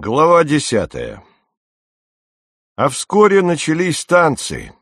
Глава 10. А вскоре начались танцы.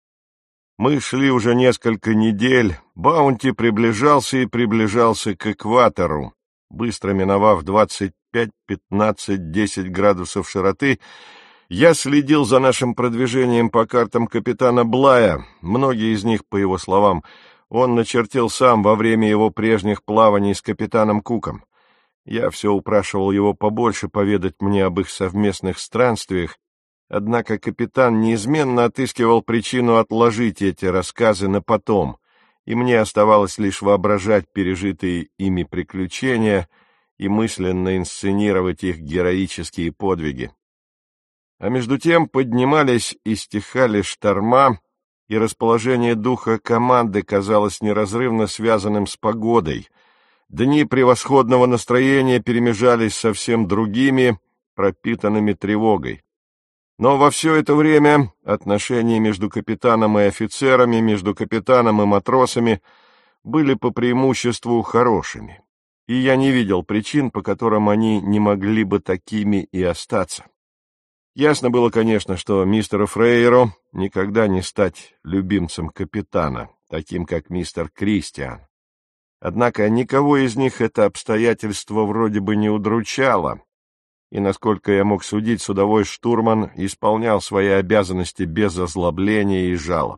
Мы шли уже несколько недель, Баунти приближался и приближался к экватору, быстро миновав 25, 15, 10 градусов широты. Я следил за нашим продвижением по картам капитана Блая, многие из них, по его словам, он начертил сам во время его прежних плаваний с капитаном Куком. Я все упрашивал его побольше поведать мне об их совместных странствиях, однако капитан неизменно отыскивал причину отложить эти рассказы на потом, и мне оставалось лишь воображать пережитые ими приключения и мысленно инсценировать их героические подвиги. А между тем поднимались и стихали шторма, и расположение духа команды казалось неразрывно связанным с погодой. Дни превосходного настроения перемежались совсем другими, пропитанными тревогой. Но во все это время отношения между капитаном и офицерами, между капитаном и матросами были по преимуществу хорошими, и я не видел причин, по которым они не могли бы такими и остаться. Ясно было, конечно, что мистеру Фрейеру никогда не стать любимцем капитана, таким как мистер Кристиан. Однако никого из них это обстоятельство вроде бы не удручало, и, насколько я мог судить, судовой штурман исполнял свои обязанности без озлобления и жалоб.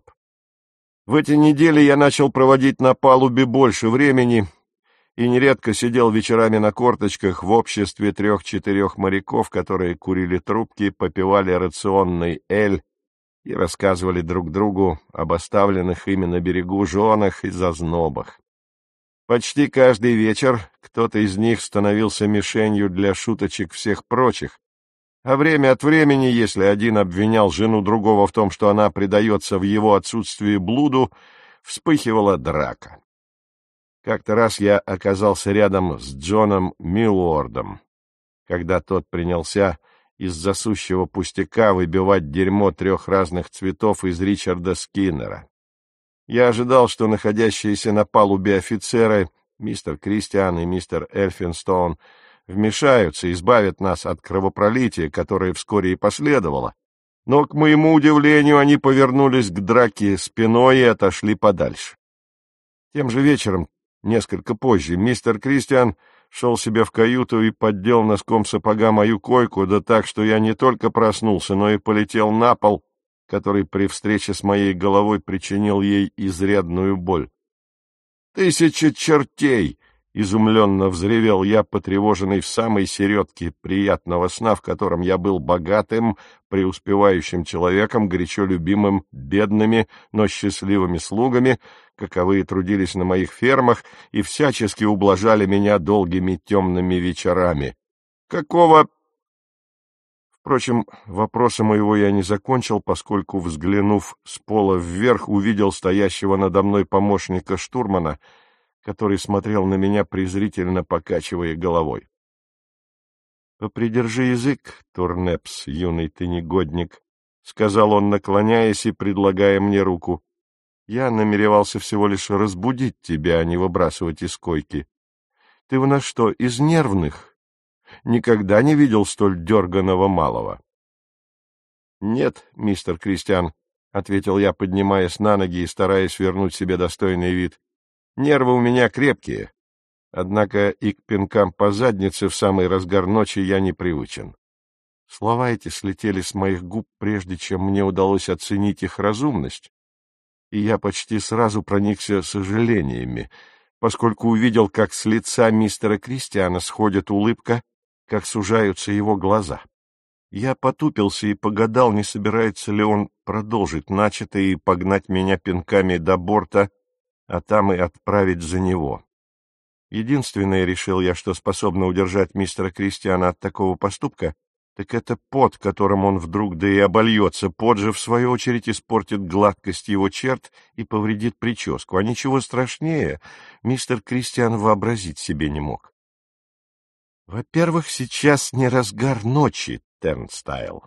В эти недели я начал проводить на палубе больше времени и нередко сидел вечерами на корточках в обществе 3-4 моряков, которые курили трубки, попивали рационный эль и рассказывали друг другу об оставленных ими на берегу женах и зазнобах. Почти каждый вечер кто-то из них становился мишенью для шуточек всех прочих, а время от времени, если один обвинял жену другого в том, что она предается в его отсутствии блуду, вспыхивала драка. Как-то раз я оказался рядом с Джоном Миллуордом, когда тот принялся из-за сущего пустяка выбивать дерьмо 3 разных цветов из Ричарда Скиннера. Я ожидал, что находящиеся на палубе офицеры, мистер Кристиан и мистер Эльфинстоун, вмешаются и избавят нас от кровопролития, которое вскоре и последовало. Но, к моему удивлению, они повернулись к драке спиной и отошли подальше. Тем же вечером, несколько позже, мистер Кристиан шел себе в каюту и поддел носком сапога мою койку, да так, что я не только проснулся, но и полетел на пол, который при встрече с моей головой причинил ей изрядную боль. «Тысяча чертей!» — изумленно взревел я, потревоженный в самой середке приятного сна, в котором я был богатым, преуспевающим человеком, горячо любимым бедными, но счастливыми слугами, каковые трудились на моих фермах и всячески ублажали меня долгими темными вечерами. «Какого...» Впрочем, вопроса моего я не закончил, поскольку, взглянув с пола вверх, увидел стоящего надо мной помощника штурмана, который смотрел на меня, презрительно покачивая головой. — Попридержи язык, Турнепс, юный ты негодник, — сказал он, наклоняясь и предлагая мне руку. — Я намеревался всего лишь разбудить тебя, а не выбрасывать из койки. Ты у нас что, из нервных? Никогда не видел столь дерганого малого. — Нет, мистер Кристиан, — ответил я, поднимаясь на ноги и стараясь вернуть себе достойный вид. — Нервы у меня крепкие, однако и к пинкам по заднице в самый разгар ночи я не привычен. Слова эти слетели с моих губ, прежде чем мне удалось оценить их разумность, и я почти сразу проникся сожалениями, поскольку увидел, как с лица мистера Кристиана сходит улыбка, как сужаются его глаза. Я потупился и погадал, не собирается ли он продолжить начатое и погнать меня пинками до борта, а там и отправить за него. Единственное, решил я, что способно удержать мистера Кристиана от такого поступка, так это пот, которым он вдруг да и обольется. Пот же, в свою очередь, испортит гладкость его черт и повредит прическу. А ничего страшнее мистер Кристиан вообразить себе не мог. Во-первых, сейчас не разгар ночи, Тернстайл,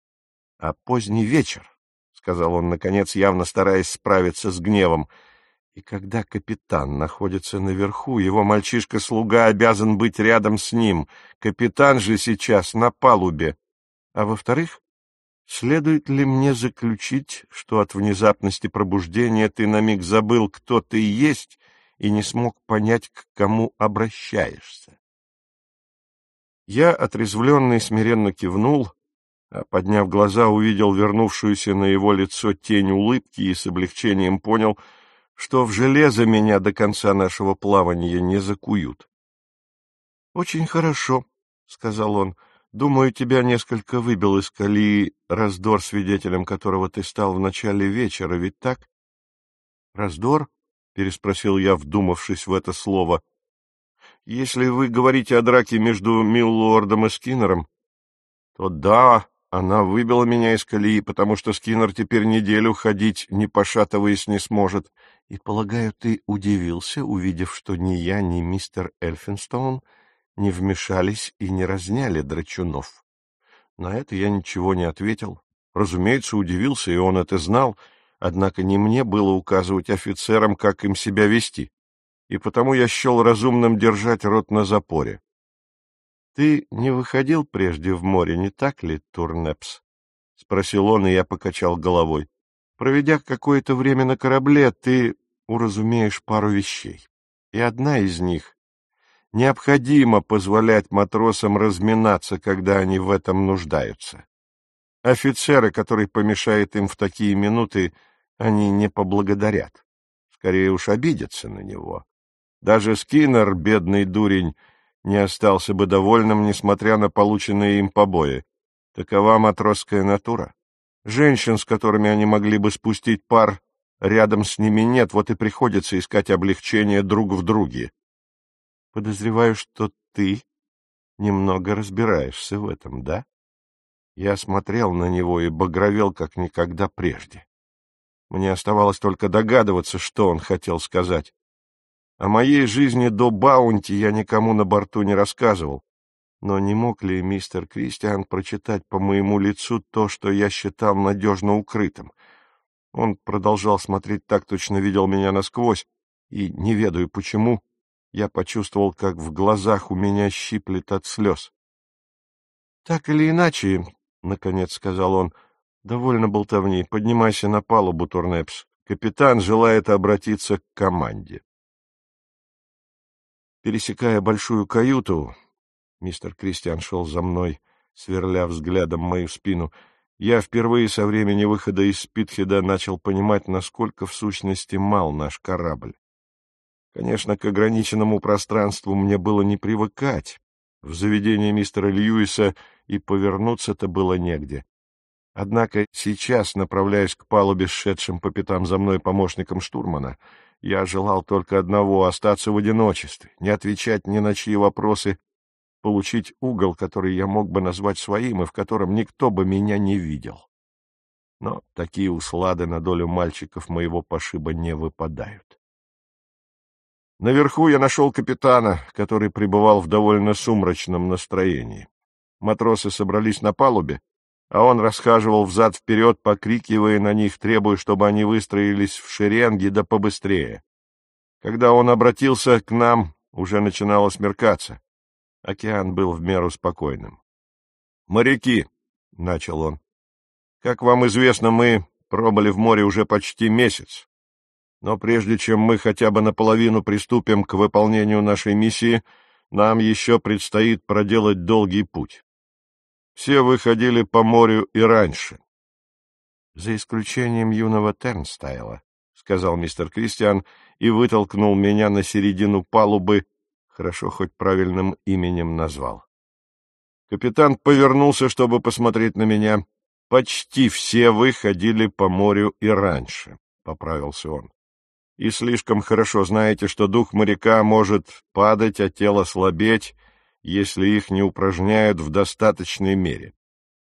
а поздний вечер, — сказал он, наконец, явно стараясь справиться с гневом. И когда капитан находится наверху, его мальчишка-слуга обязан быть рядом с ним. Капитан же сейчас на палубе. А во-вторых, следует ли мне заключить, что от внезапности пробуждения ты на миг забыл, кто ты есть, и не смог понять, к кому обращаешься? Я, отрезвленный, смиренно кивнул, а, подняв глаза, увидел вернувшуюся на его лицо тень улыбки и с облегчением понял, что в железо меня до конца нашего плавания не закуют. — Очень хорошо, — сказал он. — Думаю, тебя несколько выбил из колеи раздор, свидетелем которого ты стал в начале вечера, ведь так? — Раздор? — переспросил я, вдумавшись в это слово. — Если вы говорите о драке между Миллордом и Скиннером, то да, она выбила меня из колеи, потому что Скиннер теперь неделю ходить, не пошатываясь, не сможет. И, полагаю, ты удивился, увидев, что ни я, ни мистер Эльфинстоун не вмешались и не разняли драчунов. На это я ничего не ответил. Разумеется, удивился, и он это знал, однако не мне было указывать офицерам, как им себя вести, и потому я счел разумным держать рот на запоре. — Ты не выходил прежде в море, не так ли, Турнепс? — спросил он, и я покачал головой. — Проведя какое-то время на корабле, ты уразумеешь пару вещей. И одна из них — необходимо позволять матросам разминаться, когда они в этом нуждаются. Офицеры, который помешает им в такие минуты, они не поблагодарят. Скорее уж обидятся на него. Даже Скиннер, бедный дурень, не остался бы довольным, несмотря на полученные им побои. Такова матросская натура. Женщин, с которыми они могли бы спустить пар, рядом с ними нет, вот и приходится искать облегчение друг в друге. Подозреваю, что ты немного разбираешься в этом, да? Я смотрел на него и багровел, как никогда прежде. Мне оставалось только догадываться, что он хотел сказать. О моей жизни до Баунти я никому на борту не рассказывал, но не мог ли мистер Кристиан прочитать по моему лицу то, что я считал надежно укрытым? Он продолжал смотреть так, точно видел меня насквозь, и, не ведаю почему, я почувствовал, как в глазах у меня щиплет от слез. — Так или иначе, — наконец сказал он, — довольно болтовни, поднимайся на палубу, Турнепс. Капитан желает обратиться к команде. Пересекая большую каюту, мистер Кристиан шел за мной, сверля взглядом мою спину, я впервые со времени выхода из Спитхеда начал понимать, насколько в сущности мал наш корабль. Конечно, к ограниченному пространству мне было не привыкать. В заведении мистера Льюиса и повернуться-то было негде. Однако сейчас, направляясь к палубе с шедшим по пятам за мной помощником штурмана, я желал только одного — остаться в одиночестве, не отвечать ни на чьи вопросы, получить угол, который я мог бы назвать своим и в котором никто бы меня не видел. Но такие услады на долю мальчиков моего пошиба не выпадают. Наверху я нашел капитана, который пребывал в довольно сумрачном настроении. Матросы собрались на палубе, а он расхаживал взад-вперед, покрикивая на них, требуя, чтобы они выстроились в шеренги да побыстрее. Когда он обратился к нам, уже начинало смеркаться. Океан был в меру спокойным. — Моряки, — начал он, — как вам известно, мы пробыли в море уже почти месяц. Но прежде чем мы хотя бы наполовину приступим к выполнению нашей миссии, нам еще предстоит проделать долгий путь. Все выходили по морю и раньше. — За исключением юного Тернстайла, — сказал мистер Кристиан и вытолкнул меня на середину палубы, хорошо хоть правильным именем назвал. Капитан повернулся, чтобы посмотреть на меня. — Почти все выходили по морю и раньше, — поправился он. — И слишком хорошо знаете, что дух моряка может падать, а тело слабеть, если их не упражняют в достаточной мере.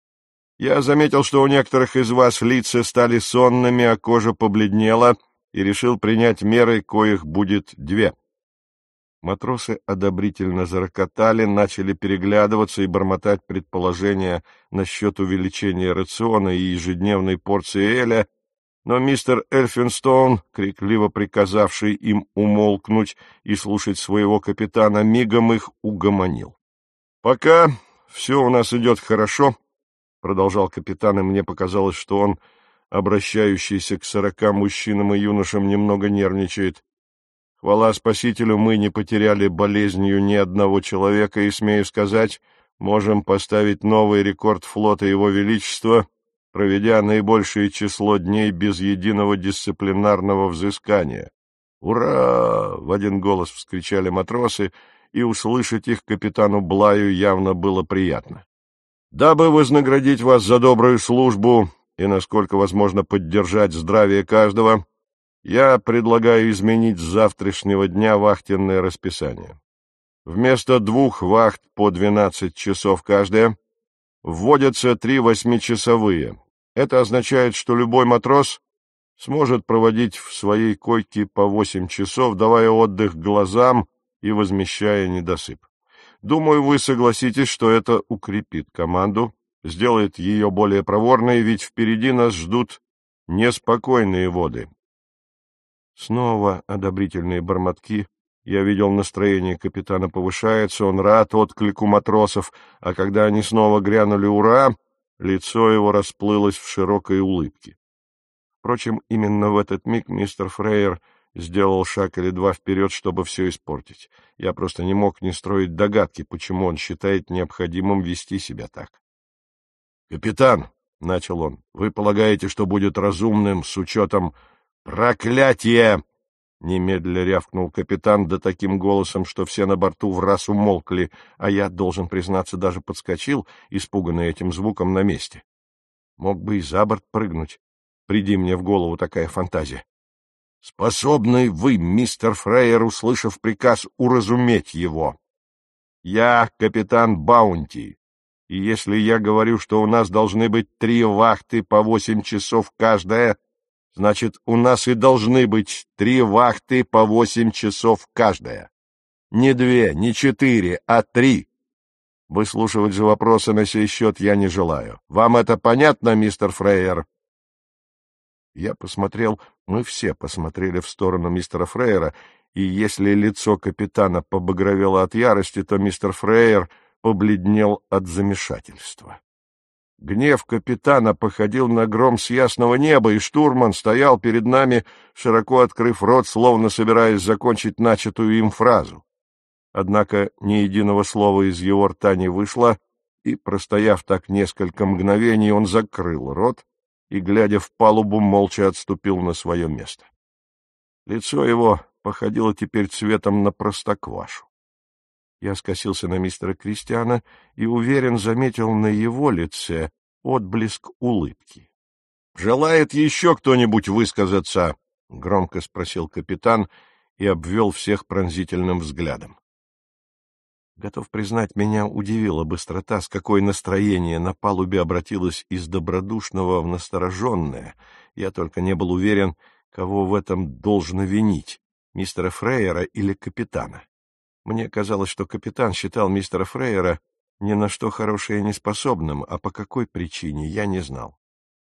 Я заметил, что у некоторых из вас лица стали сонными, а кожа побледнела, и решил принять меры, коих будет две. Матросы одобрительно зарокотали, начали переглядываться и бормотать предположения насчет увеличения рациона и ежедневной порции эля, но мистер Эльфинстоун, крикливо приказавший им умолкнуть и слушать своего капитана, мигом их угомонил. — Пока все у нас идет хорошо, — продолжал капитан, и мне показалось, что он, обращающийся к 40 мужчинам и юношам, немного нервничает. Хвала Спасителю, мы не потеряли болезнью ни одного человека, и, смею сказать, можем поставить новый рекорд флота Его Величества, проведя наибольшее число дней без единого дисциплинарного взыскания. «Ура!» — в один голос вскричали матросы, и услышать их капитану Блаю явно было приятно. «Дабы вознаградить вас за добрую службу и, насколько возможно, поддержать здравие каждого, я предлагаю изменить с завтрашнего дня вахтенное расписание. Вместо 2 вахт по 12 часов каждая вводятся 3 8-часовые. Это означает, что любой матрос сможет проводить в своей койке по 8 часов, давая отдых глазам и возмещая недосып. Думаю, вы согласитесь, что это укрепит команду, сделает ее более проворной, ведь впереди нас ждут неспокойные воды. Снова одобрительные бормотки. Я видел, настроение капитана повышается, он рад отклику матросов, а когда они снова грянули «Ура!», лицо его расплылось в широкой улыбке. Впрочем, именно в этот миг мистер Фрейер сделал шаг или два вперед, чтобы все испортить. Я просто не мог не строить догадки, почему он считает необходимым вести себя так. — Капитан, — начал он, — вы полагаете, что будет разумным с учетом... «Проклятие!» — немедля рявкнул капитан, да таким голосом, что все на борту враз умолкли, а я, должен признаться, даже подскочил, испуганный этим звуком, на месте. Мог бы и за борт прыгнуть. Приди мне в голову такая фантазия. Способны вы, мистер Фрейер, услышав приказ, уразуметь его? Я капитан Баунти, и если я говорю, что у нас должны быть 3 вахты по 8 часов каждая, значит, у нас и должны быть 3 вахты по 8 часов каждая. Не 2, не 4, а 3. Выслушивать же вопросы на сей счет я не желаю. Вам это понятно, мистер Фрейер? Я посмотрел, мы все посмотрели в сторону мистера Фрейера, и если лицо капитана побагровело от ярости, то мистер Фрейер побледнел от замешательства. Гнев капитана походил на гром с ясного неба, и штурман стоял перед нами, широко открыв рот, словно собираясь закончить начатую им фразу. Однако ни единого слова из его рта не вышло, и, простояв так несколько мгновений, он закрыл рот и, глядя в палубу, молча отступил на свое место. Лицо его походило теперь цветом на простоквашу. Я скосился на мистера Кристиана и, уверен, заметил на его лице отблеск улыбки. — Желает еще кто-нибудь высказаться? — громко спросил капитан и обвел всех пронзительным взглядом. Готов признать, меня удивила быстрота, с какой настроение на палубе обратилось из добродушного в настороженное. Я только не был уверен, кого в этом должно винить — мистера Фрейера или капитана. Мне казалось, что капитан считал мистера Фрейера ни на что хорошее неспособным, а по какой причине я не знал.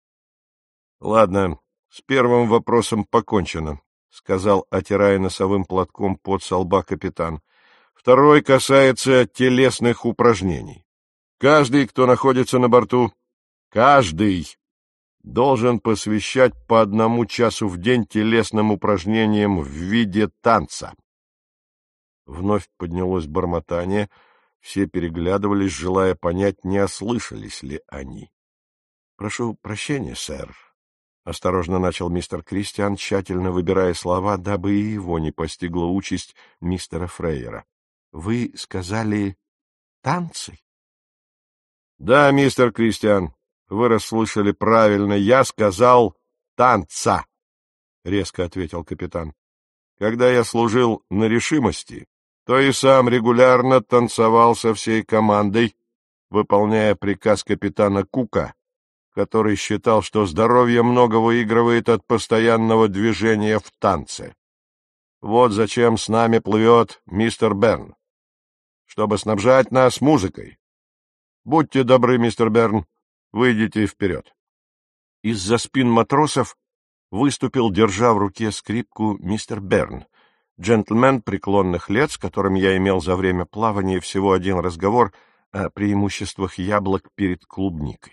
— Ладно, с первым вопросом покончено, — сказал, отирая носовым платком пот со лба капитан. Второй касается телесных упражнений. Каждый, кто находится на борту, каждый должен посвящать по 1 часу в день телесным упражнениям в виде танца. Вновь поднялось бормотание, все переглядывались, желая понять, не ослышались ли они. — Прошу прощения, сэр, — осторожно начал мистер Кристиан, тщательно выбирая слова, дабы и его не постигла участь мистера Фрейера. — Вы сказали танцы? — Да, мистер Кристиан, вы расслышали правильно. Я сказал танца, — резко ответил капитан. Когда я служил на решимости, то и сам регулярно танцевал со всей командой, выполняя приказ капитана Кука, который считал, что здоровье много выигрывает от постоянного движения в танце. Вот зачем с нами плывет мистер Берн, чтобы снабжать нас музыкой. Будьте добры, мистер Берн, выйдите вперед. Из-за спин матросов выступил, держа в руке скрипку, мистер Берн, джентльмен преклонных лет, с которым я имел за время плавания всего один разговор о преимуществах яблок перед клубникой.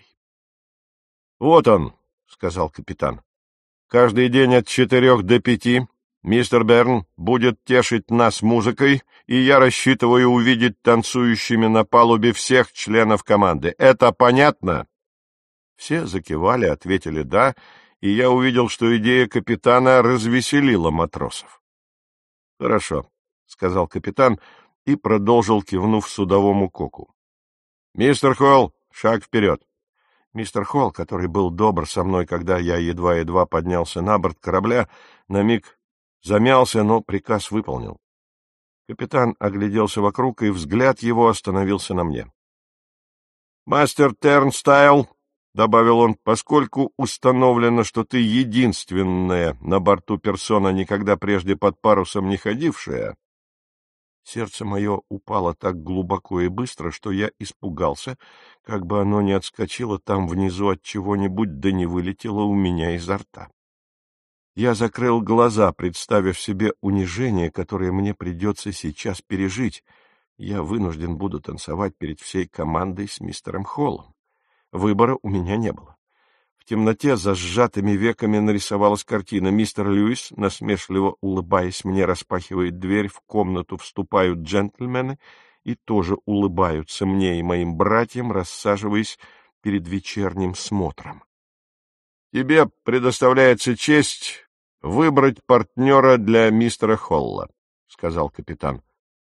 — Вот он, — сказал капитан. — Каждый день от 4 до 5 мистер Берн будет тешить нас музыкой, и я рассчитываю увидеть танцующими на палубе всех членов команды. Это понятно? Все закивали, ответили «да», и я увидел, что идея капитана развеселила матросов. — Хорошо, — сказал капитан и продолжил, кивнув судовому коку. — Мистер Холл, шаг вперед. Мистер Холл, который был добр со мной, когда я едва-едва поднялся на борт корабля, на миг замялся, но приказ выполнил. Капитан огляделся вокруг, и взгляд его остановился на мне. — Мастер Тернстайл, — добавил он, — поскольку установлено, что ты единственная на борту персона, никогда прежде под парусом не ходившая... Сердце мое упало так глубоко и быстро, что я испугался, как бы оно не отскочило там внизу от чего-нибудь, да не вылетело у меня изо рта. Я закрыл глаза, представив себе унижение, которое мне придется сейчас пережить. Я вынужден буду танцевать перед всей командой с мистером Холлом. Выбора у меня не было. В темноте за сжатыми веками нарисовалась картина. Мистер Льюис, насмешливо улыбаясь мне, распахивает дверь, в комнату вступают джентльмены и тоже улыбаются мне и моим братьям, рассаживаясь перед вечерним смотром. — Тебе предоставляется честь выбрать партнера для мистера Холла, — сказал капитан.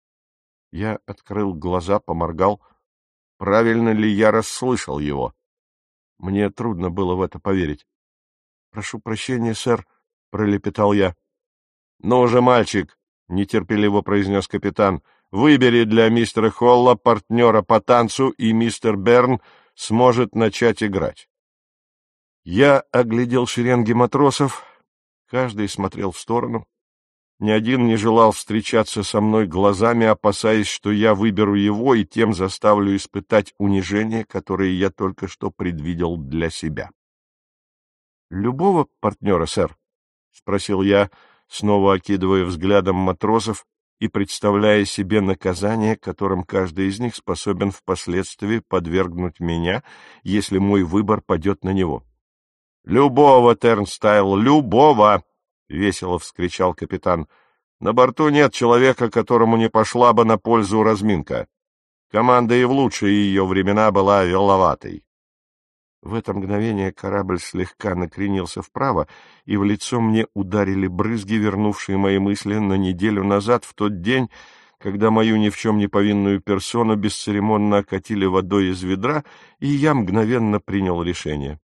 Я открыл глаза, поморгал. Правильно ли я расслышал его? Мне трудно было в это поверить. — Прошу прощения, сэр, — пролепетал я. — Ну же, мальчик, — нетерпеливо произнес капитан, — выбери для мистера Холла партнера по танцу, и мистер Берн сможет начать играть. Я оглядел шеренги матросов, каждый смотрел в сторону. Ни один не желал встречаться со мной глазами, опасаясь, что я выберу его и тем заставлю испытать унижение, которое я только что предвидел для себя. — Любого партнера, сэр? — спросил я, снова окидывая взглядом матросов и представляя себе наказание, которым каждый из них способен впоследствии подвергнуть меня, если мой выбор падет на него. — Любого, Тернстайл, любого! — весело вскричал капитан. — На борту нет человека, которому не пошла бы на пользу разминка. Команда и в лучшие ее времена была виловатой. В это мгновение корабль слегка накренился вправо, и в лицо мне ударили брызги, вернувшие мои мысли на неделю назад, в тот день, когда мою ни в чем не повинную персону бесцеремонно окатили водой из ведра, и я мгновенно принял решение.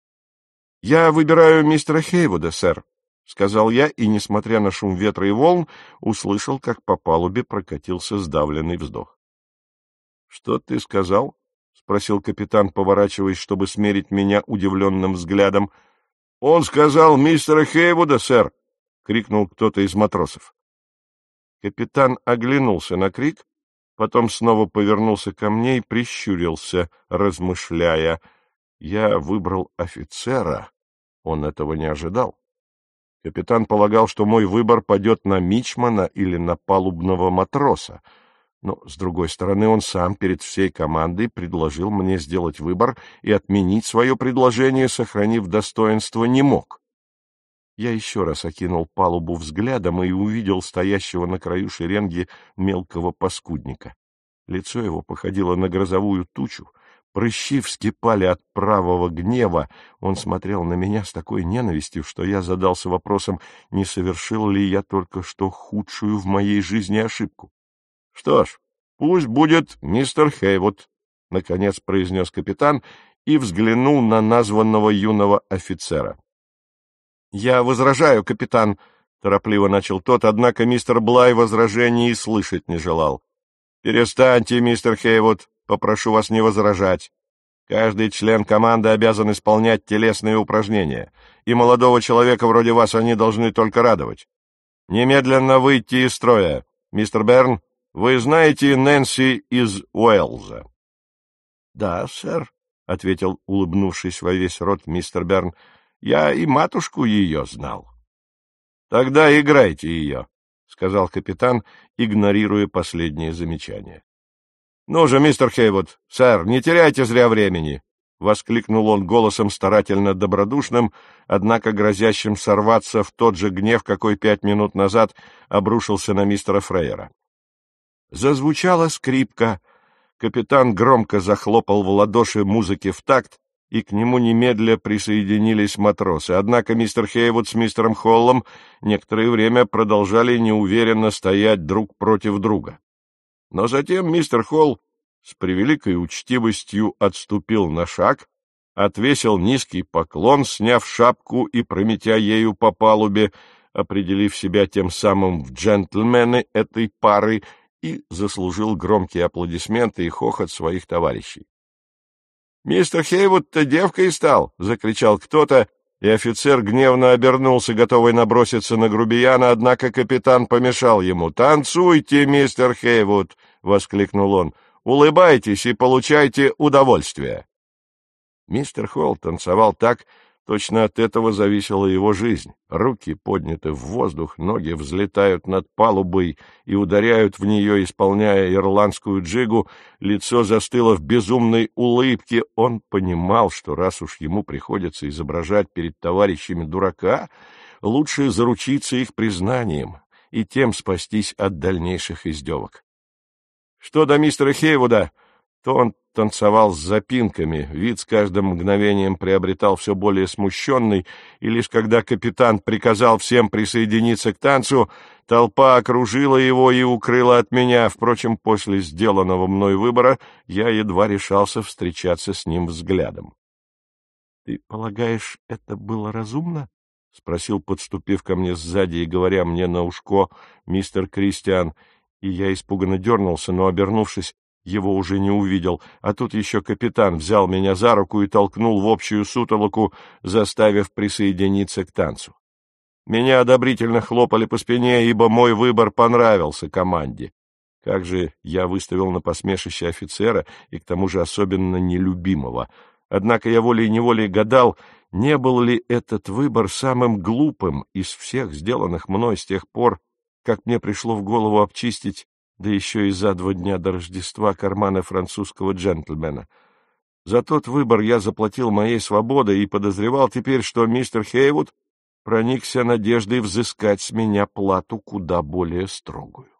— Я выбираю мистера Хейвуда, сэр, — сказал я, и, несмотря на шум ветра и волн, услышал, как по палубе прокатился сдавленный вздох. — Что ты сказал? — спросил капитан, поворачиваясь, чтобы смерить меня удивленным взглядом. — Он сказал мистера Хейвуда, сэр! — крикнул кто-то из матросов. Капитан оглянулся на крик, потом снова повернулся ко мне и прищурился, размышляя. Я выбрал офицера. Он этого не ожидал. Капитан полагал, что мой выбор падет на мичмана или на палубного матроса. Но, с другой стороны, он сам перед всей командой предложил мне сделать выбор и отменить свое предложение, сохранив достоинство, не мог. Я еще раз окинул палубу взглядом и увидел стоящего на краю шеренги мелкого паскудника. Лицо его походило на грозовую тучу, прыщи вскипали от правого гнева. Он смотрел на меня с такой ненавистью, что я задался вопросом, не совершил ли я только что худшую в моей жизни ошибку. — Что ж, пусть будет мистер Хейвуд, — наконец произнес капитан и взглянул на названного юного офицера. — Я возражаю, капитан, — торопливо начал тот, однако мистер Блай возражений и слышать не желал. — Перестаньте, мистер Хейвуд, попрошу вас не возражать. Каждый член команды обязан исполнять телесные упражнения, и молодого человека вроде вас они должны только радовать. Немедленно выйти из строя. Мистер Берн, вы знаете Нэнси из Уэллза? — Да, сэр, — ответил, улыбнувшись во весь рот, мистер Берн. Я и матушку ее знал. — Тогда играйте ее, — сказал капитан, игнорируя последнее замечание. — Ну же, мистер Хейвуд, сэр, не теряйте зря времени! — воскликнул он голосом старательно добродушным, однако грозящим сорваться в тот же гнев, какой 5 минут назад обрушился на мистера Фрейера. Зазвучала скрипка, капитан громко захлопал в ладоши музыки в такт, и к нему немедля присоединились матросы. Однако мистер Хейвуд с мистером Холлом некоторое время продолжали неуверенно стоять друг против друга. Но затем мистер Холл с превеликой учтивостью отступил на шаг, отвесил низкий поклон, сняв шапку и прометя ею по палубе, определив себя тем самым в джентльмены этой пары, и заслужил громкие аплодисменты и хохот своих товарищей. «Мистер Хейвуд-то девкой стал!» — закричал кто-то, и офицер гневно обернулся, готовый наброситься на грубияна, однако капитан помешал ему. «Танцуйте, мистер Хейвуд!» — воскликнул он. «Улыбайтесь и получайте удовольствие!» Мистер Холл танцевал так, точно от этого зависела его жизнь. Руки подняты в воздух, ноги взлетают над палубой и ударяют в нее, исполняя ирландскую джигу, лицо застыло в безумной улыбке. Он понимал, что раз уж ему приходится изображать перед товарищами дурака, лучше заручиться их признанием и тем спастись от дальнейших издевок. Что до мистера Хейвуда, то он танцевал с запинками, вид с каждым мгновением приобретал все более смущенный, и лишь когда капитан приказал всем присоединиться к танцу, толпа окружила его и укрыла от меня. Впрочем, после сделанного мной выбора я едва решался встречаться с ним взглядом. — Ты полагаешь, это было разумно? — спросил, подступив ко мне сзади и говоря мне на ушко, мистер Кристиан, и я испуганно дернулся, но, обернувшись, его уже не увидел, а тут еще капитан взял меня за руку и толкнул в общую сутолоку, заставив присоединиться к танцу. Меня одобрительно хлопали по спине, ибо мой выбор понравился команде. Как же я выставил на посмешище офицера, и к тому же особенно нелюбимого. Однако я волей-неволей гадал, не был ли этот выбор самым глупым из всех сделанных мной с тех пор, как мне пришло в голову обчистить, да еще и за 2 дня до Рождества, карманы французского джентльмена. За тот выбор я заплатил моей свободой и подозревал теперь, что мистер Хейвуд проникся надеждой взыскать с меня плату куда более строгую.